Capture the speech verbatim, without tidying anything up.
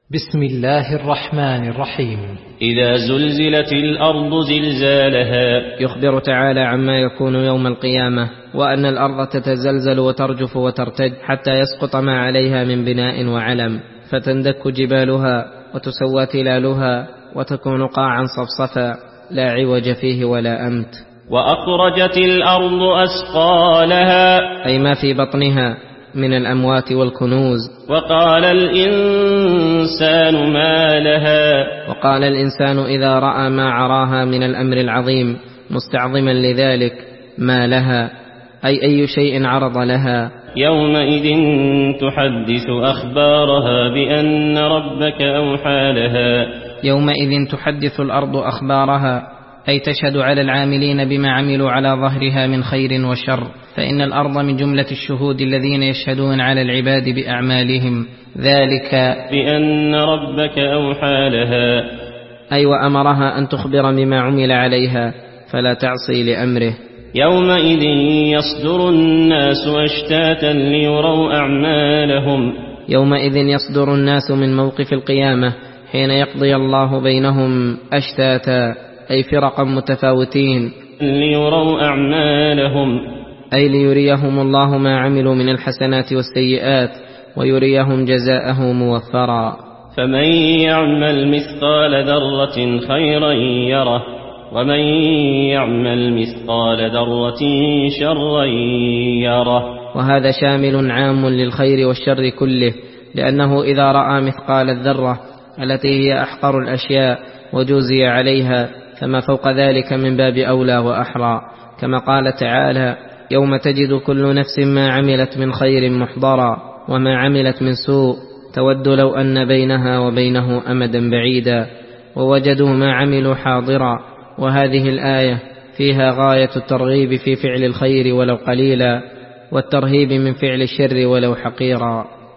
بسم الله الرحمن الرحيم. إذا زلزلت الأرض زلزالها. يخبر تعالى عما يكون يوم القيامة، وأن الأرض تتزلزل وترجف وترتج حتى يسقط ما عليها من بناء وعلم، فتندك جبالها وتسوى تلالها وتكون قاعا صفصفا لا عوج فيه ولا أمت. وأخرجت الأرض أثقالها، أي ما في بطنها من الأموات والكنوز. وقال الإنسان ما لها. وقال الإنسان إذا رأى ما عراها من الأمر العظيم مستعظما لذلك ما لها، أي أي شيء عرض لها. يومئذ تحدث أخبارها بأن ربك أوحى لها. يومئذ تحدث الأرض أخبارها، أي تشهد على العاملين بما عملوا على ظهرها من خير وشر، فإن الأرض من جملة الشهود الذين يشهدون على العباد بأعمالهم، ذلك بأن ربك أوحى لها، أي وأمرها أن تخبر بما عمل عليها فلا تعصي لأمره. يومئذ يصدر الناس أشتاتا ليروا أعمالهم. يومئذ يصدر الناس من موقف القيامة حين يقضي الله بينهم أشتاتا، أي فرقا متفاوتين، ليروا أعمالهم، أي ليريهم الله ما عملوا من الحسنات والسيئات ويريهم جزاءه موفرا. فمن يعمل مثقال ذرة خيرا يره، ومن يعمل مثقال ذرة شرا يره. وهذا شامل عام للخير والشر كله، لأنه إذا رأى مثقال الذرة التي هي أحقر الأشياء وجوزي عليها فما فوق ذلك من باب أولى وأحرى، كما قال تعالى: يوم تجد كل نفس ما عملت من خير محضرا وما عملت من سوء تود لو أن بينها وبينه أمدا بعيدا ووجدوا ما عملوا حاضرا. وهذه الآية فيها غاية الترغيب في فعل الخير ولو قليلا، والترهيب من فعل الشر ولو حقيرا.